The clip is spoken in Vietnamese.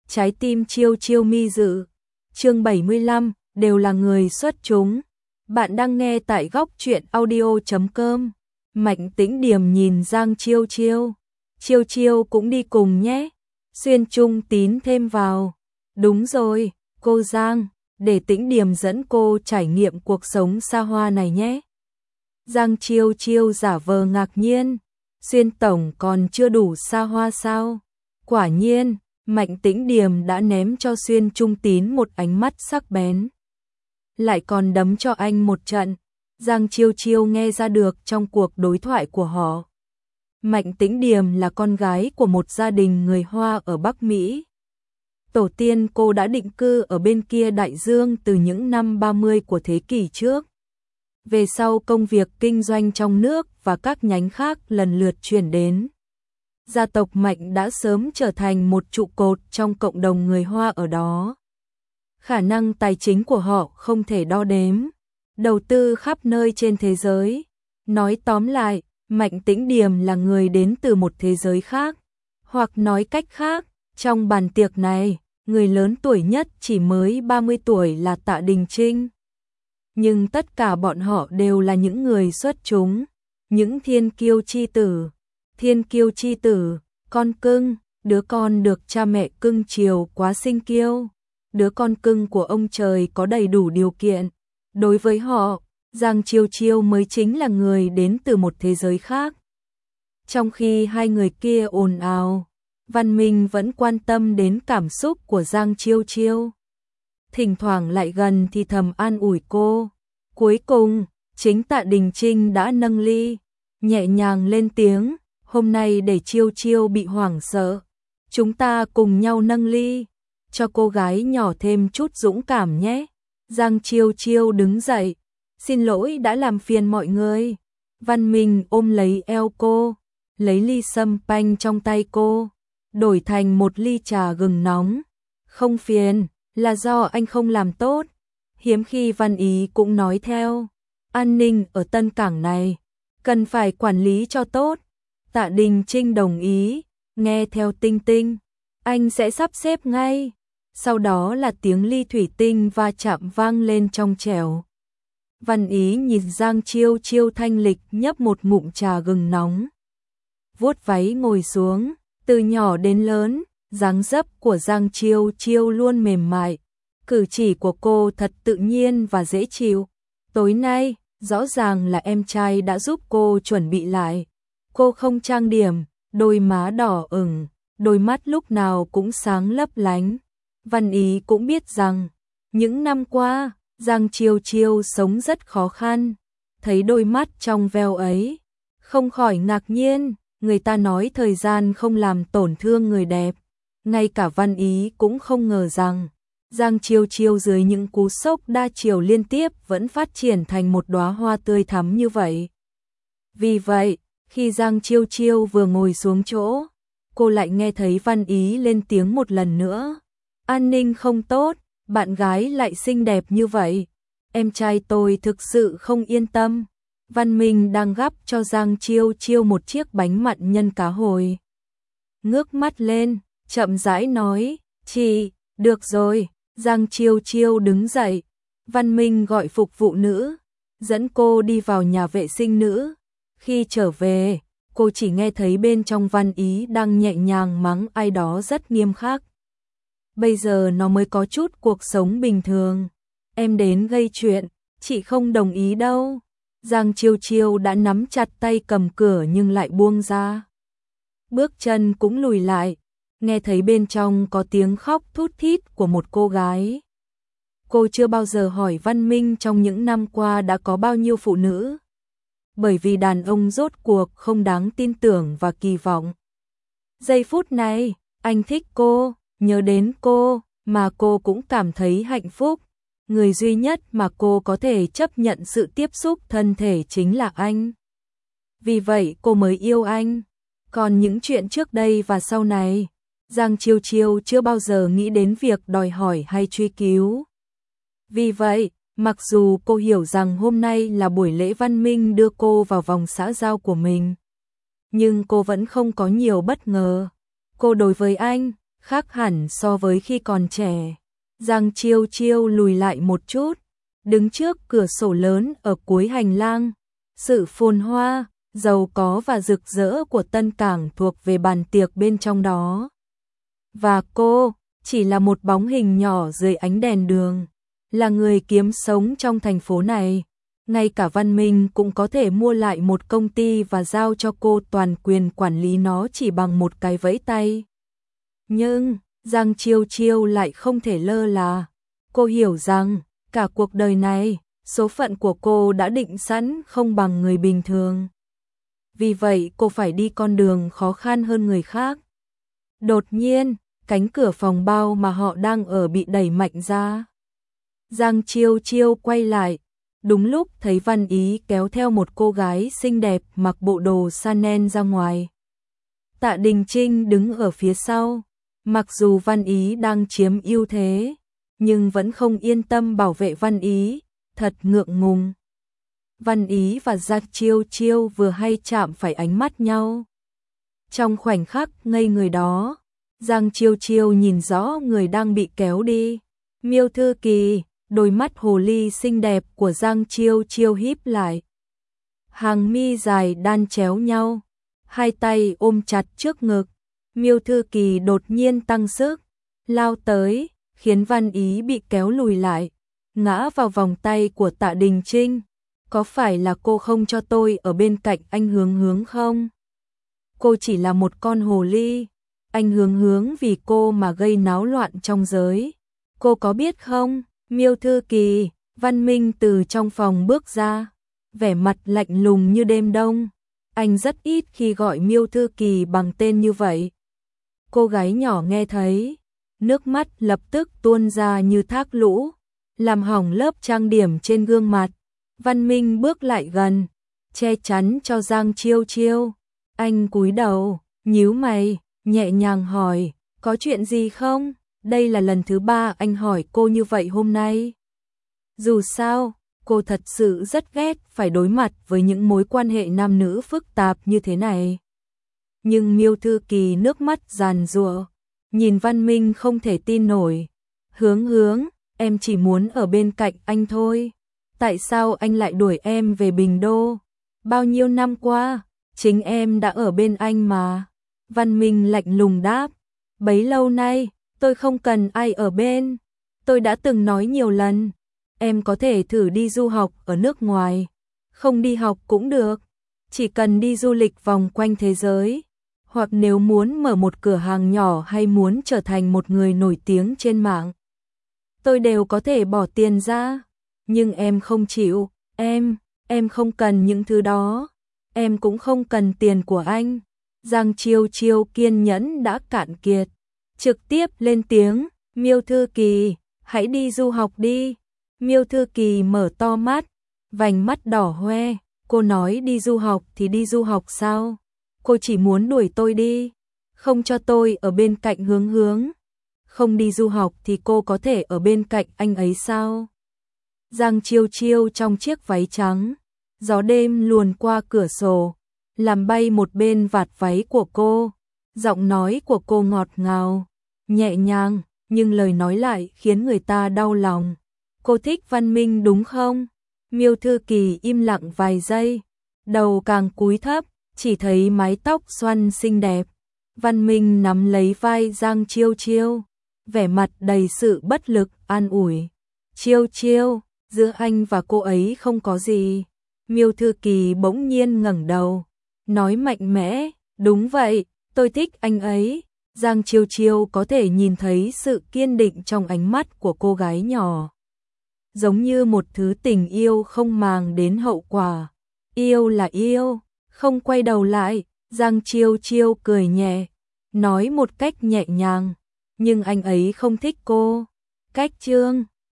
Trái tim Chiêu Chiêu mi dự. Chương 75, đều là người xuất chúng. Bạn đang nghe tại góc truyện audio.com. Mạnh Tĩnh Điềm nhìn Giang Chiêu Chiêu. Chiêu Chiêu cũng đi cùng nhé. Xuyên Trung Tín thêm vào. Đúng rồi, cô Giang, để Tĩnh Điềm dẫn cô trải nghiệm cuộc sống xa hoa này nhé. Giang Chiêu Chiêu giả vờ ngạc nhiên. Xuyên tổng còn chưa đủ xa hoa sao? Quả nhiên, Mạnh Tĩnh Điềm đã ném cho Xuyên Trung Tín một ánh mắt sắc bén. Lại còn đấm cho anh một trận. Giang Chiêu Chiêu nghe ra được trong cuộc đối thoại của họ. Mạnh Tĩnh Điềm là con gái của một gia đình người Hoa ở Bắc Mỹ. Tổ tiên cô đã định cư ở bên kia đại dương từ những năm 30 của thế kỷ trước. Về sau công việc kinh doanh trong nước và các nhánh khác lần lượt chuyển đến. Gia tộc Mạnh đã sớm trở thành một trụ cột trong cộng đồng người Hoa ở đó. Khả năng tài chính của họ không thể đo đếm, đầu tư khắp nơi trên thế giới. Nói tóm lại, Mạnh Tĩnh Điềm là người đến từ một thế giới khác. Hoặc nói cách khác, trong bàn tiệc này, người lớn tuổi nhất chỉ mới 30 tuổi là Tạ Đình Trinh. Nhưng tất cả bọn họ đều là những người xuất chúng, những thiên kiêu chi tử. Thiên kiêu chi tử, con cưng, đứa con được cha mẹ cưng chiều quá sinh kiêu. Đứa con cưng của ông trời có đầy đủ điều kiện. Đối với họ, Giang Chiêu Chiêu mới chính là người đến từ một thế giới khác. Trong khi hai người kia ồn ào, Văn Minh vẫn quan tâm đến cảm xúc của Giang Chiêu Chiêu. Thỉnh thoảng lại gần thì thầm an ủi cô. Cuối cùng, chính Tạ Đình Trinh đã nâng ly, nhẹ nhàng lên tiếng, hôm nay để Chiêu Chiêu bị hoảng sợ. Chúng ta cùng nhau nâng ly, cho cô gái nhỏ thêm chút dũng cảm nhé. Giang Chiêu Chiêu đứng dậy, xin lỗi đã làm phiền mọi người. Văn Minh ôm lấy eo cô, lấy ly sâm panh trong tay cô, đổi thành một ly trà gừng nóng. Không phiền, là do anh không làm tốt. Hiếm khi Văn Ý cũng nói theo. An ninh ở Tân Cảng này, cần phải quản lý cho tốt. Tạ Đình Trinh đồng ý, nghe theo Tinh Tinh, anh sẽ sắp xếp ngay. Sau đó là tiếng ly thủy tinh va chạm vang lên trong trẻo. Văn Ý nhìn Giang Chiêu Chiêu thanh lịch nhấp một ngụm trà gừng nóng. Vuốt váy ngồi xuống, từ nhỏ đến lớn, dáng dấp của Giang Chiêu Chiêu luôn mềm mại. Cử chỉ của cô thật tự nhiên và dễ chịu. Tối nay, rõ ràng là em trai đã giúp cô chuẩn bị lại. Cô không trang điểm, đôi má đỏ ửng, đôi mắt lúc nào cũng sáng lấp lánh. Văn Ý cũng biết rằng, những năm qua, Giang Chiêu Chiêu sống rất khó khăn. Thấy đôi mắt trong veo ấy, không khỏi ngạc nhiên. Người ta nói thời gian không làm tổn thương người đẹp. Ngay cả Văn Ý cũng không ngờ rằng Giang Chiêu Chiêu dưới những cú sốc đa chiều liên tiếp vẫn phát triển thành một đóa hoa tươi thắm như vậy. Vì vậy, khi Giang Chiêu Chiêu vừa ngồi xuống chỗ, cô lại nghe thấy Văn Ý lên tiếng một lần nữa. An ninh không tốt, bạn gái lại xinh đẹp như vậy. Em trai tôi thực sự không yên tâm. Văn Minh đang gắp cho Giang Chiêu Chiêu một chiếc bánh mặn nhân cá hồi. Ngước mắt lên, chậm rãi nói, chị, được rồi. Giang Chiêu Chiêu đứng dậy. Văn Minh gọi phục vụ nữ, dẫn cô đi vào nhà vệ sinh nữ. Khi trở về, cô chỉ nghe thấy bên trong Văn Ý đang nhẹ nhàng mắng ai đó rất nghiêm khắc. Bây giờ nó mới có chút cuộc sống bình thường. Em đến gây chuyện, chị không đồng ý đâu. Giang Chiêu Chiêu đã nắm chặt tay cầm cửa nhưng lại buông ra. Bước chân cũng lùi lại, nghe thấy bên trong có tiếng khóc thút thít của một cô gái. Cô chưa bao giờ hỏi Văn Minh trong những năm qua đã có bao nhiêu phụ nữ. Bởi vì đàn ông rốt cuộc không đáng tin tưởng và kỳ vọng. Giây phút này, anh thích cô, nhớ đến cô, mà cô cũng cảm thấy hạnh phúc. Người duy nhất mà cô có thể chấp nhận sự tiếp xúc thân thể chính là anh. Vì vậy cô mới yêu anh. Còn những chuyện trước đây và sau này, Giang Chiêu Chiêu chưa bao giờ nghĩ đến việc đòi hỏi hay truy cứu. Vì vậy, mặc dù cô hiểu rằng hôm nay là buổi lễ Văn Minh đưa cô vào vòng xã giao của mình, nhưng cô vẫn không có nhiều bất ngờ. Cô đối với anh khác hẳn so với khi còn trẻ. Giang Chiêu Chiêu lùi lại một chút, đứng trước cửa sổ lớn ở cuối hành lang. Sự phồn hoa, giàu có và rực rỡ của Tân Cảng thuộc về bàn tiệc bên trong đó. Và cô, chỉ là một bóng hình nhỏ dưới ánh đèn đường, là người kiếm sống trong thành phố này. Ngay cả Văn Minh cũng có thể mua lại một công ty và giao cho cô toàn quyền quản lý nó chỉ bằng một cái vẫy tay. Nhưng, Giang Chiêu Chiêu lại không thể lơ là. Cô hiểu rằng, cả cuộc đời này, số phận của cô đã định sẵn không bằng người bình thường. Vì vậy cô phải đi con đường khó khăn hơn người khác. Đột nhiên, cánh cửa phòng bao mà họ đang ở bị đẩy mạnh ra. Giang Chiêu Chiêu quay lại, đúng lúc thấy Văn Ý kéo theo một cô gái xinh đẹp mặc bộ đồ Chanel ra ngoài. Tạ Đình Trinh đứng ở phía sau, mặc dù Văn Ý đang chiếm ưu thế, nhưng vẫn không yên tâm bảo vệ Văn Ý, thật ngượng ngùng. Văn Ý và Giang Chiêu Chiêu vừa hay chạm phải ánh mắt nhau. Trong khoảnh khắc ngây người đó, Giang Chiêu Chiêu nhìn rõ người đang bị kéo đi. Miêu Thư Kỳ, đôi mắt hồ ly xinh đẹp của Giang Chiêu Chiêu híp lại. Hàng mi dài đan chéo nhau, hai tay ôm chặt trước ngực. Miêu Thư Kỳ đột nhiên tăng sức, lao tới, khiến Văn Ý bị kéo lùi lại, ngã vào vòng tay của Tạ Đình Trinh. Có phải là cô không cho tôi ở bên cạnh anh Hướng Hướng không? Cô chỉ là một con hồ ly, anh Hướng Hướng vì cô mà gây náo loạn trong giới. Cô có biết không? Miêu Thư Kỳ, Văn Minh từ trong phòng bước ra, vẻ mặt lạnh lùng như đêm đông. Anh rất ít khi gọi Miêu Thư Kỳ bằng tên như vậy. Cô gái nhỏ nghe thấy, nước mắt lập tức tuôn ra như thác lũ, làm hỏng lớp trang điểm trên gương mặt. Văn Minh bước lại gần, che chắn cho Giang Chiêu Chiêu. Anh cúi đầu, nhíu mày, nhẹ nhàng hỏi, có chuyện gì không? Đây là lần thứ 3 anh hỏi cô như vậy hôm nay. Dù sao, cô thật sự rất ghét phải đối mặt với những mối quan hệ nam nữ phức tạp như thế này. Nhưng Miêu Thư Kỳ nước mắt giàn giụa, nhìn Văn Minh không thể tin nổi. Hướng Hướng, em chỉ muốn ở bên cạnh anh thôi. Tại sao anh lại đuổi em về Bình Đô? Bao nhiêu năm qua, chính em đã ở bên anh mà. Văn Minh lạnh lùng đáp, bấy lâu nay, tôi không cần ai ở bên. Tôi đã từng nói nhiều lần, em có thể thử đi du học ở nước ngoài. Không đi học cũng được, chỉ cần đi du lịch vòng quanh thế giới. Hoặc nếu muốn mở một cửa hàng nhỏ hay muốn trở thành một người nổi tiếng trên mạng, tôi đều có thể bỏ tiền ra. Nhưng em không chịu, em không cần những thứ đó. Em cũng không cần tiền của anh. Giang Chiêu Chiêu kiên nhẫn đã cạn kiệt, trực tiếp lên tiếng, Miêu Thư Kỳ, hãy đi du học đi. Miêu Thư Kỳ mở to mắt, vành mắt đỏ hoe, cô nói đi du học thì đi du học sao? Cô chỉ muốn đuổi tôi đi, không cho tôi ở bên cạnh Hướng Hướng. Không đi du học thì cô có thể ở bên cạnh anh ấy sao? Giang Chiêu Chiêu trong chiếc váy trắng, gió đêm luồn qua cửa sổ, làm bay một bên vạt váy của cô. Giọng nói của cô ngọt ngào, nhẹ nhàng, nhưng lời nói lại khiến người ta đau lòng. Cô thích Văn Minh đúng không? Miêu Thư Kỳ im lặng vài giây, đầu càng cúi thấp, chỉ thấy mái tóc xoăn xinh đẹp. Văn Minh nắm lấy vai Giang Chiêu Chiêu, vẻ mặt đầy sự bất lực, an ủi. Chiêu Chiêu, giữa anh và cô ấy không có gì. Miêu Thư Kỳ bỗng nhiên ngẩng đầu, nói mạnh mẽ, đúng vậy, tôi thích anh ấy. Giang Chiêu Chiêu có thể nhìn thấy sự kiên định trong ánh mắt của cô gái nhỏ. Giống như một thứ tình yêu không màng đến hậu quả. Yêu là yêu, không quay đầu lại. Giang Chiêu Chiêu cười nhẹ, nói một cách nhẹ nhàng, nhưng anh ấy không thích cô. Cách Trương